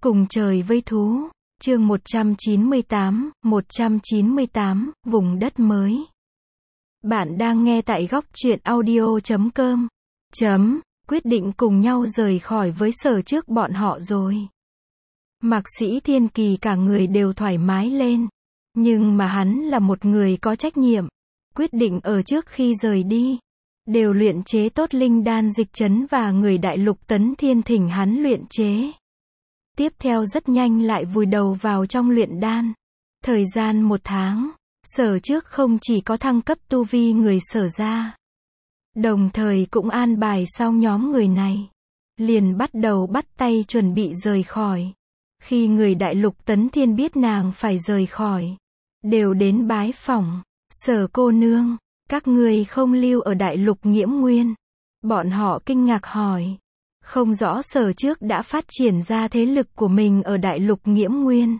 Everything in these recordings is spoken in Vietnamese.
Cùng trời với thú, chương 198, vùng đất mới. Bạn đang nghe tại góc truyện audio.com. Quyết định cùng nhau rời khỏi với Sở trước bọn họ rồi. Mạc Sĩ Thiên Kỳ cả người đều thoải mái lên. Nhưng mà hắn là một người có trách nhiệm. Quyết định ở trước khi rời đi. Đều luyện chế tốt linh đan Dịch Trấn và người đại lục Tấn Thiên thỉnh hắn luyện chế. Tiếp theo rất nhanh lại vùi đầu vào trong luyện đan. Thời gian 1 tháng, Sở trước không chỉ có thăng cấp tu vi người Sở ra. Đồng thời cũng an bài xong nhóm người này. Liền bắt đầu bắt tay chuẩn bị rời khỏi. Khi người đại lục Tấn Thiên biết nàng phải rời khỏi, đều đến bái phỏng. Sở cô nương, các ngươi không lưu ở đại lục Nghiễm Nguyên. Bọn họ kinh ngạc hỏi. Không rõ Sở trước đã phát triển ra thế lực của mình ở đại lục Nghiễm Nguyên.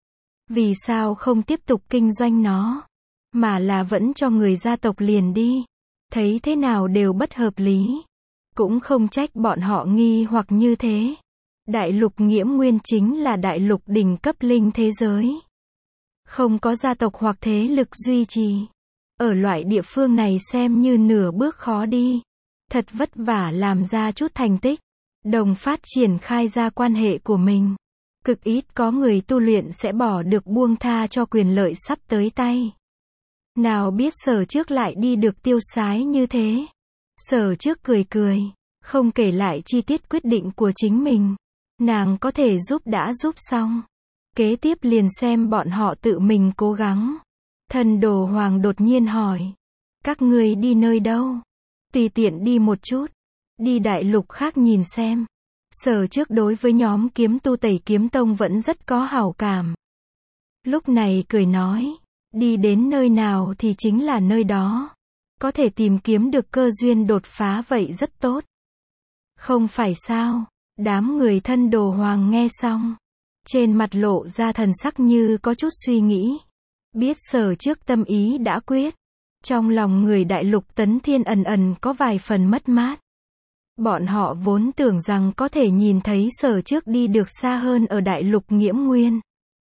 Vì sao không tiếp tục kinh doanh nó, mà là vẫn cho người gia tộc liền đi. Thấy thế nào đều bất hợp lý. Cũng không trách bọn họ nghi hoặc như thế. Đại lục Nghiễm Nguyên chính là đại lục đỉnh cấp linh thế giới. Không có gia tộc hoặc thế lực duy trì. Ở loại địa phương này xem như nửa bước khó đi. Thật vất vả làm ra chút thành tích. Đồng phát triển khai ra quan hệ của mình. Cực ít có người tu luyện sẽ bỏ được buông tha cho quyền lợi sắp tới tay. Nào biết Sở trước lại đi được tiêu sái như thế. Sở trước cười cười, không kể lại chi tiết quyết định của chính mình. Nàng có thể giúp đã giúp xong. Kế tiếp liền xem bọn họ tự mình cố gắng. Thần Đồ Hoàng đột nhiên hỏi. Các ngươi đi nơi đâu? Tùy tiện đi một chút. Đi đại lục khác nhìn xem. Sở trước đối với nhóm kiếm tu Tẩy Kiếm Tông vẫn rất có hảo cảm. Lúc này cười nói. Đi đến nơi nào thì chính là nơi đó. Có thể tìm kiếm được cơ duyên đột phá vậy rất tốt. Không phải sao? Đám người Thân Đồ Hoàng nghe xong. Trên mặt lộ ra thần sắc như có chút suy nghĩ. Biết Sở trước tâm ý đã quyết. Trong lòng người đại lục Tấn Thiên ẩn ẩn có vài phần mất mát. Bọn họ vốn tưởng rằng có thể nhìn thấy Sở trước đi được xa hơn ở đại lục Nghiễm Nguyên.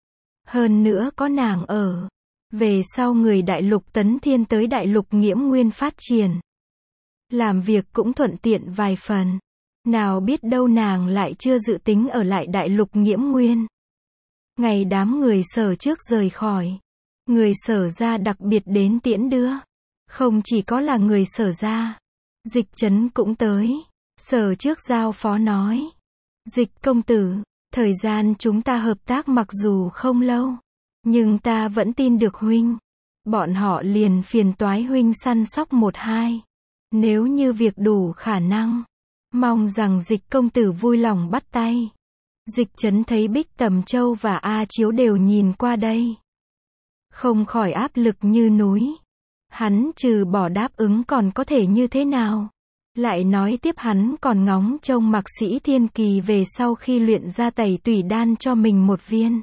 Hơn nữa có nàng ở. Về sau người đại lục Tấn Thiên tới đại lục Nghiễm Nguyên phát triển. Làm việc cũng thuận tiện vài phần. Nào biết đâu nàng lại chưa dự tính ở lại đại lục Nghiễm Nguyên. Ngày đám người Sở trước rời khỏi. Người Sở ra đặc biệt đến tiễn đưa. Không chỉ có là người Sở ra. Dịch Trấn cũng tới. Sở trước giao phó nói. Dịch công tử, thời gian chúng ta hợp tác mặc dù không lâu. Nhưng ta vẫn tin được huynh. Bọn họ liền phiền toái huynh săn sóc 1-2. Nếu như việc đủ khả năng. Mong rằng Dịch công tử vui lòng bắt tay. Dịch Trấn thấy Bích Tầm Châu và A Chiếu đều nhìn qua đây. Không khỏi áp lực như núi. Hắn trừ bỏ đáp ứng còn có thể như thế nào? Lại nói tiếp hắn còn ngóng trông Mạc Sĩ Thiên Kỳ về sau khi luyện ra Tẩy Tủy Đan cho mình 1 viên.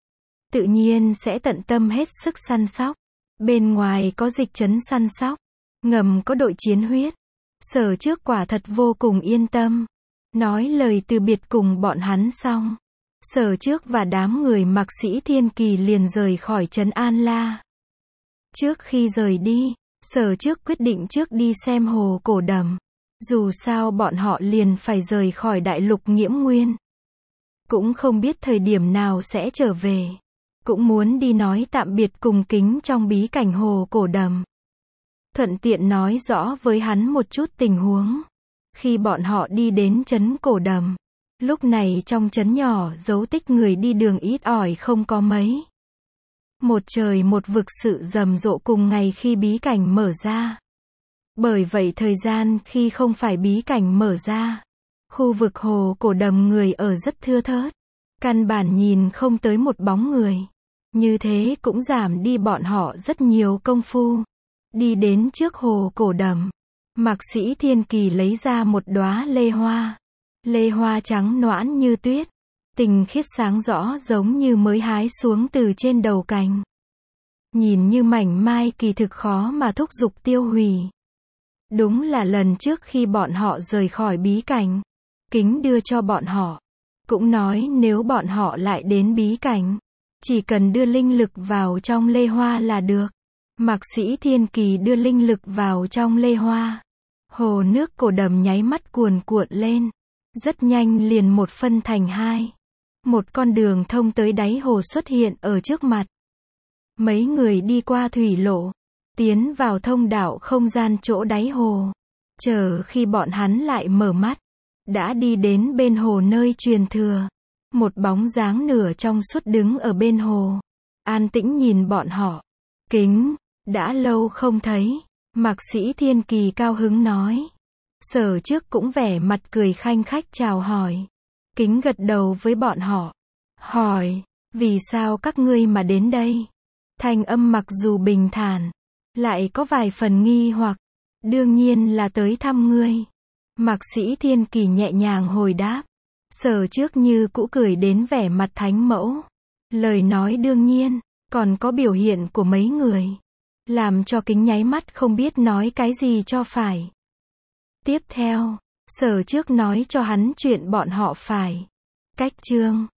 Tự nhiên sẽ tận tâm hết sức săn sóc. Bên ngoài có Dịch Trấn săn sóc. Ngầm có đội chiến huyết. Sở trước quả thật vô cùng yên tâm. Nói lời từ biệt cùng bọn hắn xong. Sở trước và đám người Mạc Sĩ Thiên Kỳ liền rời khỏi trấn An La. Trước khi rời đi, Sở trước quyết định trước đi xem hồ Cổ Đầm. Dù sao bọn họ liền phải rời khỏi đại lục Nghiễm Nguyên. Cũng không biết thời điểm nào sẽ trở về. Cũng muốn đi nói tạm biệt cùng Kính trong bí cảnh hồ Cổ Đầm. Thuận tiện nói rõ với hắn một chút tình huống. Khi bọn họ đi đến trấn Cổ Đầm. Lúc này trong trấn nhỏ dấu tích người đi đường ít ỏi không có mấy. Một trời một vực sự rầm rộ cùng ngày khi bí cảnh mở ra. Bởi vậy thời gian khi không phải bí cảnh mở ra. Khu vực hồ Cổ Đầm người ở rất thưa thớt. Căn bản nhìn không tới một bóng người. Như thế cũng giảm đi bọn họ rất nhiều công phu. Đi đến trước hồ Cổ Đầm. Mạc Sĩ Thiên Kỳ lấy ra một đóa lê hoa. Lê hoa trắng nõn như tuyết. Tình khiết sáng rõ giống như mới hái xuống từ trên đầu cành. Nhìn như mảnh mai kỳ thực khó mà thúc giục tiêu hủy. Đúng là lần trước khi bọn họ rời khỏi bí cảnh. Kính đưa cho bọn họ. Cũng nói nếu bọn họ lại đến bí cảnh, chỉ cần đưa linh lực vào trong lê hoa là được. Mạc Sĩ Thiên Kỳ đưa linh lực vào trong lê hoa. Hồ nước cổ đầm nháy mắt cuồn cuộn lên. Rất nhanh liền một phân thành hai. Một con đường thông tới đáy hồ xuất hiện ở trước mặt. Mấy người đi qua thủy lộ, tiến vào thông đạo không gian chỗ đáy hồ. Chờ khi bọn hắn lại mở mắt, đã đi đến bên hồ nơi truyền thừa. Một bóng dáng nửa trong suốt đứng ở bên hồ, an tĩnh nhìn bọn họ. Kính, đã lâu không thấy. Mạc Sĩ Thiên Kỳ cao hứng nói. Sở Trước cũng vẻ mặt cười khanh khách chào hỏi. Kính gật đầu với bọn họ, hỏi, vì sao các ngươi mà đến đây? Thanh âm mặc dù bình thản, lại có vài phần nghi hoặc. Đương nhiên là tới thăm ngươi. Mạc Sĩ Thiên Kỳ nhẹ nhàng hồi đáp. Sở Trước như cũ cười đến vẻ mặt thánh mẫu. Lời nói đương nhiên, còn có biểu hiện của mấy người, làm cho Kính nháy mắt không biết nói cái gì cho phải. Tiếp theo, Sở Trước nói cho hắn chuyện bọn họ phải cách chương.